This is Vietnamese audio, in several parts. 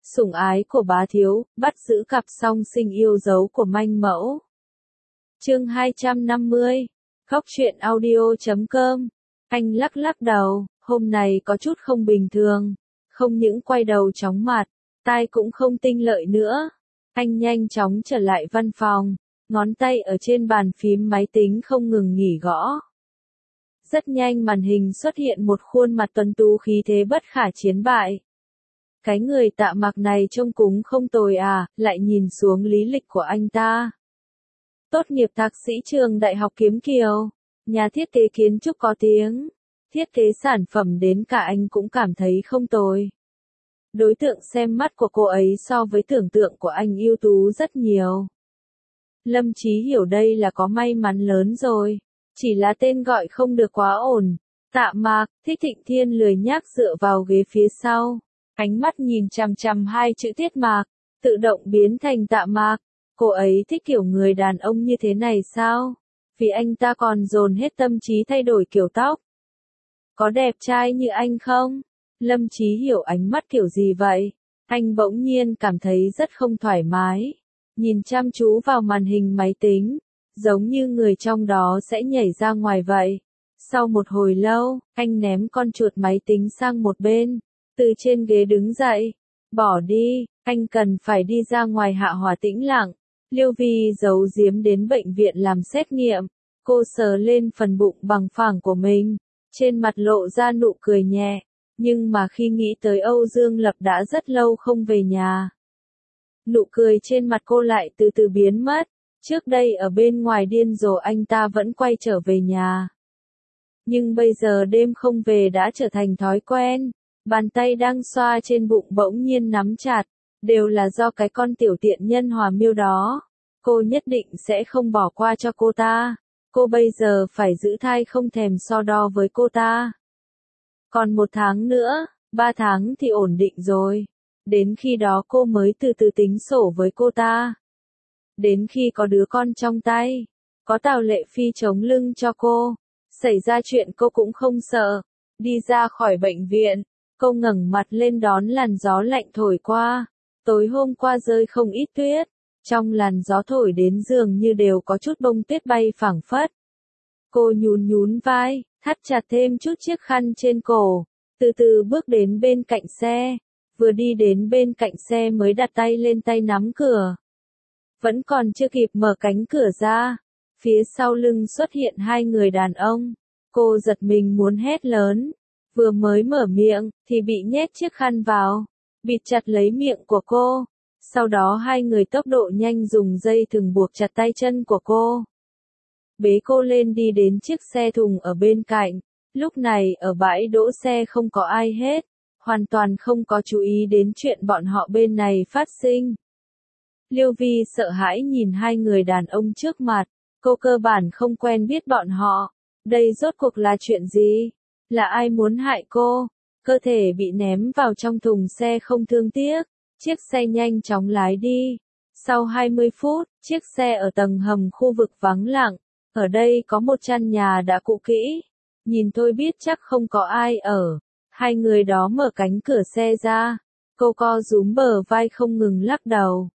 Sủng ái của bá thiếu, bắt giữ cặp song sinh yêu dấu của manh mẫu. Chương 250. Góc truyện audio.com. Anh lắc lắc đầu, hôm nay có chút không bình thường. Không những quay đầu chóng mặt, tai cũng không tinh lợi nữa. Anh nhanh chóng trở lại văn phòng, ngón tay ở trên bàn phím máy tính không ngừng nghỉ gõ. Rất nhanh màn hình xuất hiện một khuôn mặt tuấn tú khí thế bất khả chiến bại. Cái người Tạ Mạc này trông cũng không tồi à, lại nhìn xuống lý lịch của anh ta. Tốt nghiệp thạc sĩ trường Đại học Kiếm Kiều, nhà thiết kế kiến trúc có tiếng, thiết kế sản phẩm đến cả anh cũng cảm thấy không tồi. Đối tượng xem mắt của cô ấy so với tưởng tượng của anh ưu tú rất nhiều. Lâm Chí hiểu đây là có may mắn lớn rồi, chỉ là tên gọi không được quá ổn. Tạ Mạc, Thích Thịnh Thiên lười nhác dựa vào ghế phía sau, ánh mắt nhìn chằm chằm hai chữ Tiết Mạc, tự động biến thành Tạ Mạc. Cô ấy thích kiểu người đàn ông như thế này sao? Vì anh ta còn dồn hết tâm trí thay đổi kiểu tóc. Có đẹp trai như anh không? Lâm Chí hiểu ánh mắt kiểu gì vậy? Anh bỗng nhiên cảm thấy rất không thoải mái. Nhìn chăm chú vào màn hình máy tính, giống như người trong đó sẽ nhảy ra ngoài vậy. Sau một hồi lâu, anh ném con chuột máy tính sang một bên, từ trên ghế đứng dậy. Bỏ đi, anh cần phải đi ra ngoài hạ hòa tĩnh lặng. Liêu Vi giấu giếm đến bệnh viện làm xét nghiệm, cô sờ lên phần bụng bằng phẳng của mình, trên mặt lộ ra nụ cười nhẹ, nhưng mà khi nghĩ tới Âu Dương Lập đã rất lâu không về nhà. Nụ cười trên mặt cô lại từ từ biến mất, trước đây ở bên ngoài điên rồ anh ta vẫn quay trở về nhà. Nhưng bây giờ đêm không về đã trở thành thói quen, bàn tay đang xoa trên bụng bỗng nhiên nắm chặt. Đều là do cái con tiểu tiện nhân Hòa Miêu đó. Cô nhất định sẽ không bỏ qua cho cô ta. Cô bây giờ phải giữ thai không thèm so đo với cô ta. Còn 1 tháng nữa, 3 tháng thì ổn định rồi. Đến khi đó cô mới từ từ tính sổ với cô ta. Đến khi có đứa con trong tay, có Tào Lệ Phi chống lưng cho cô, xảy ra chuyện cô cũng không sợ. Đi ra khỏi bệnh viện, cô ngẩng mặt lên đón làn gió lạnh thổi qua. Tối hôm qua rơi không ít tuyết, trong làn gió thổi đến dường như đều có chút bông tuyết bay phảng phất. Cô nhún nhún vai, thắt chặt thêm chút chiếc khăn trên cổ, từ từ bước đến bên cạnh xe, vừa đi đến bên cạnh xe mới đặt tay lên tay nắm cửa. Vẫn còn chưa kịp mở cánh cửa ra, phía sau lưng xuất hiện 2 người đàn ông, cô giật mình muốn hét lớn, vừa mới mở miệng, thì bị nhét chiếc khăn vào. Bịt chặt lấy miệng của cô, sau đó 2 người tốc độ nhanh dùng dây thừng buộc chặt tay chân của cô. Bế cô lên đi đến chiếc xe thùng ở bên cạnh, lúc này ở bãi đỗ xe không có ai hết, hoàn toàn không có chú ý đến chuyện bọn họ bên này phát sinh. Liêu Vi sợ hãi nhìn 2 người đàn ông trước mặt, cô cơ bản không quen biết bọn họ, đây rốt cuộc là chuyện gì? Là ai muốn hại cô? Cơ thể bị ném vào trong thùng xe không thương tiếc, chiếc xe nhanh chóng lái đi. Sau 20 phút, chiếc xe ở tầng hầm khu vực vắng lặng, ở đây có một căn nhà đã cũ kỹ, nhìn thôi biết chắc không có ai ở. 2 người đó mở cánh cửa xe ra, cô co rúm bờ vai không ngừng lắc đầu,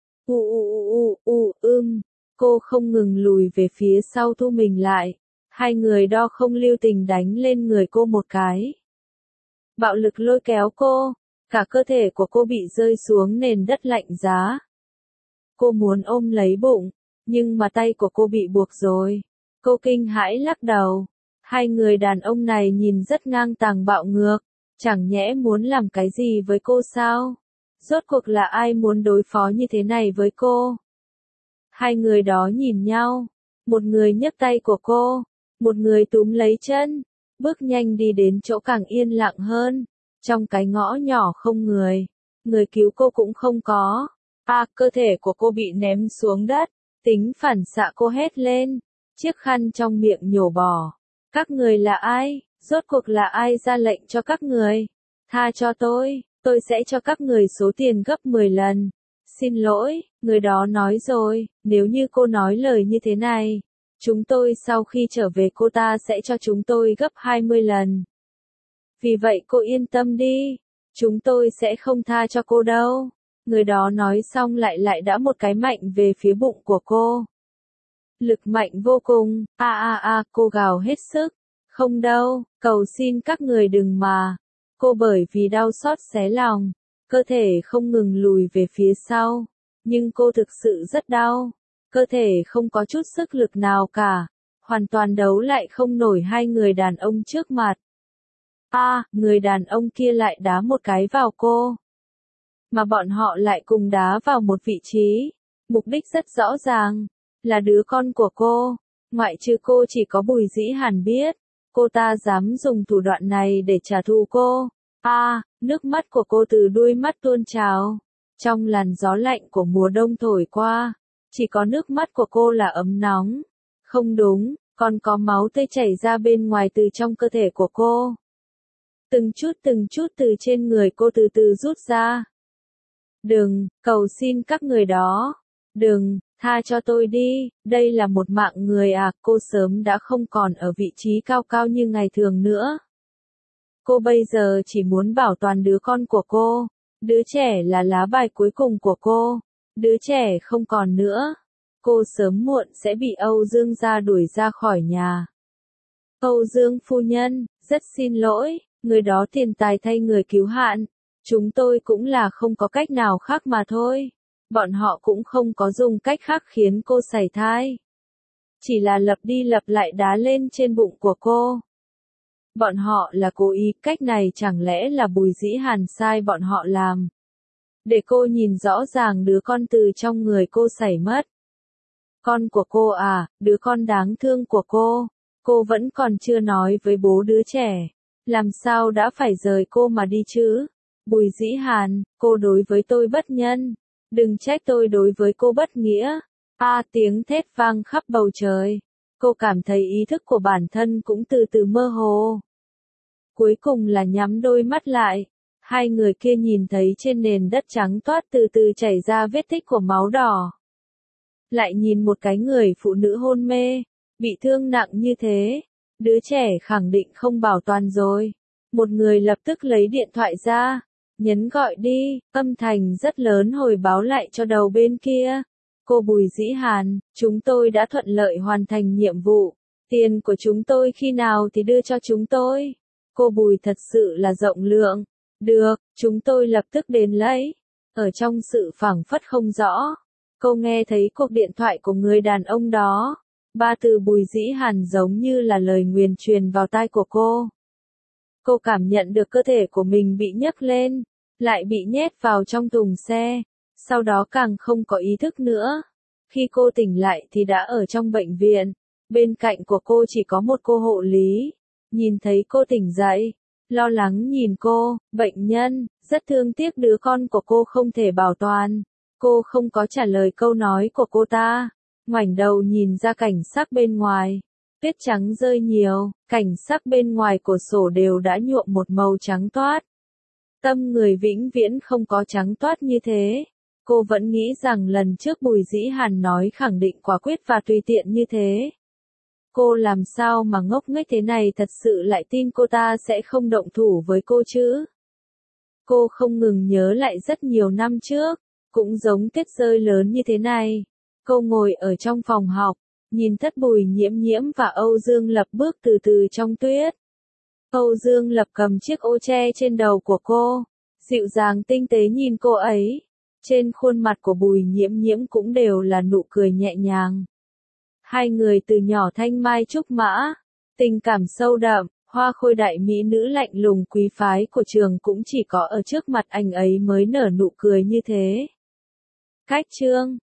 cô không ngừng lùi về phía sau thu mình lại. 2 người đó không lưu tình đánh lên người cô một cái. Bạo lực lôi kéo cô, cả cơ thể của cô bị rơi xuống nền đất lạnh giá. Cô muốn ôm lấy bụng, nhưng mà tay của cô bị buộc rồi. Cô kinh hãi lắc đầu. 2 người đàn ông này nhìn rất ngang tàng bạo ngược, chẳng nhẽ muốn làm cái gì với cô sao? Rốt cuộc là ai muốn đối phó như thế này với cô? 2 người đó nhìn nhau, một người nhấc tay của cô, một người túm lấy chân. Bước nhanh đi đến chỗ càng yên lặng hơn, trong cái ngõ nhỏ không người cứu cô cũng không có. Cơ thể của cô bị ném xuống đất, tính phản xạ cô hét lên, chiếc khăn trong miệng nhổ bỏ. Các người là ai? Rốt cuộc là ai ra lệnh cho các người? Tha cho tôi sẽ cho các người số tiền gấp 10 lần. Xin lỗi, người đó nói rồi, nếu như cô nói lời như thế này, chúng tôi sau khi trở về cô ta sẽ cho chúng tôi gấp 20 lần. Vì vậy cô yên tâm đi, chúng tôi sẽ không tha cho cô đâu. Người đó nói xong lại đã một cái mạnh về phía bụng của cô. Lực mạnh vô cùng, cô gào hết sức. Không đâu, cầu xin các người đừng mà. Cô bởi vì đau xót xé lòng, cơ thể không ngừng lùi về phía sau. Nhưng cô thực sự rất đau. Cơ thể không có chút sức lực nào cả. Hoàn toàn đấu lại không nổi hai người đàn ông trước mặt. Người đàn ông kia lại đá một cái vào cô. Mà bọn họ lại cùng đá vào một vị trí. Mục đích rất rõ ràng. Là đứa con của cô. Ngoại trừ cô chỉ có Bùi Dĩ Hàn biết. Cô ta dám dùng thủ đoạn này để trả thù cô. Nước mắt của cô từ đuôi mắt tuôn trào. Trong làn gió lạnh của mùa đông thổi qua. Chỉ có nước mắt của cô là ấm nóng. Không đúng, còn có máu tươi chảy ra bên ngoài từ trong cơ thể của cô. Từng chút từ trên người cô từ từ rút ra. Đừng, cầu xin các người đó. Đừng, tha cho tôi đi, đây là một mạng người cô sớm đã không còn ở vị trí cao cao như ngày thường nữa. Cô bây giờ chỉ muốn bảo toàn đứa con của cô. Đứa trẻ là lá bài cuối cùng của cô. Đứa trẻ không còn nữa. Cô sớm muộn sẽ bị Âu Dương gia đuổi ra khỏi nhà. Âu Dương phu nhân, rất xin lỗi, người đó tiền tài thay người cứu hạn. Chúng tôi cũng là không có cách nào khác mà thôi. Bọn họ cũng không có dùng cách khác khiến cô sảy thai. Chỉ là lặp đi lặp lại đá lên trên bụng của cô. Bọn họ là cố ý, cách này chẳng lẽ là Bùi Dĩ Hàn sai bọn họ làm. Để cô nhìn rõ ràng đứa con từ trong người cô sảy mất. Con của cô đứa con đáng thương của cô vẫn còn chưa nói với bố đứa trẻ. Làm sao đã phải rời cô mà đi chứ? Bùi Dĩ Hàn, cô đối với tôi bất nhân. Đừng trách tôi đối với cô bất nghĩa. Tiếng thét vang khắp bầu trời. Cô cảm thấy ý thức của bản thân cũng từ từ mơ hồ. Cuối cùng là nhắm đôi mắt lại. Hai người kia nhìn thấy trên nền đất trắng toát từ từ chảy ra vết tích của máu đỏ. Lại nhìn một cái người phụ nữ hôn mê, bị thương nặng như thế. Đứa trẻ khẳng định không bảo toàn rồi. Một người lập tức lấy điện thoại ra, nhấn gọi đi, âm thanh rất lớn hồi báo lại cho đầu bên kia. Cô Bùi Dĩ Hàn, chúng tôi đã thuận lợi hoàn thành nhiệm vụ. Tiền của chúng tôi khi nào thì đưa cho chúng tôi. Cô Bùi thật sự là rộng lượng. Được, chúng tôi lập tức đến lấy. Ở trong sự phảng phất không rõ, cô nghe thấy cuộc điện thoại của người đàn ông đó. Ba từ Bùi Dĩ Hàn giống như là lời nguyền truyền vào tai của cô. Cô cảm nhận được cơ thể của mình bị nhấc lên, lại bị nhét vào trong thùng xe, sau đó càng không có ý thức nữa. Khi cô tỉnh lại thì đã ở trong bệnh viện, bên cạnh của cô chỉ có một cô hộ lý. Nhìn thấy cô tỉnh dậy, lo lắng nhìn cô, bệnh nhân, rất thương tiếc đứa con của cô không thể bảo toàn. Cô không có trả lời câu nói của cô ta, ngoảnh đầu nhìn ra cảnh sắc bên ngoài. Tuyết trắng rơi nhiều, cảnh sắc bên ngoài cửa sổ đều đã nhuộm một màu trắng toát. Tâm người vĩnh viễn không có trắng toát như thế. Cô vẫn nghĩ rằng lần trước Bùi Dĩ Hàn nói khẳng định quả quyết và tùy tiện như thế. Cô làm sao mà ngốc nghếch thế này, thật sự lại tin cô ta sẽ không động thủ với cô chứ? Cô không ngừng nhớ lại rất nhiều năm trước, cũng giống tuyết rơi lớn như thế này. Cô ngồi ở trong phòng học, nhìn Thất Bùi Nhiễm Nhiễm và Âu Dương Lập bước từ từ trong tuyết. Âu Dương Lập cầm chiếc ô che trên đầu của cô, dịu dàng tinh tế nhìn cô ấy. Trên khuôn mặt của Bùi Nhiễm Nhiễm cũng đều là nụ cười nhẹ nhàng. Hai người từ nhỏ thanh mai trúc mã, tình cảm sâu đậm, hoa khôi đại mỹ nữ lạnh lùng quý phái của trường cũng chỉ có ở trước mặt anh ấy mới nở nụ cười như thế. Cách chương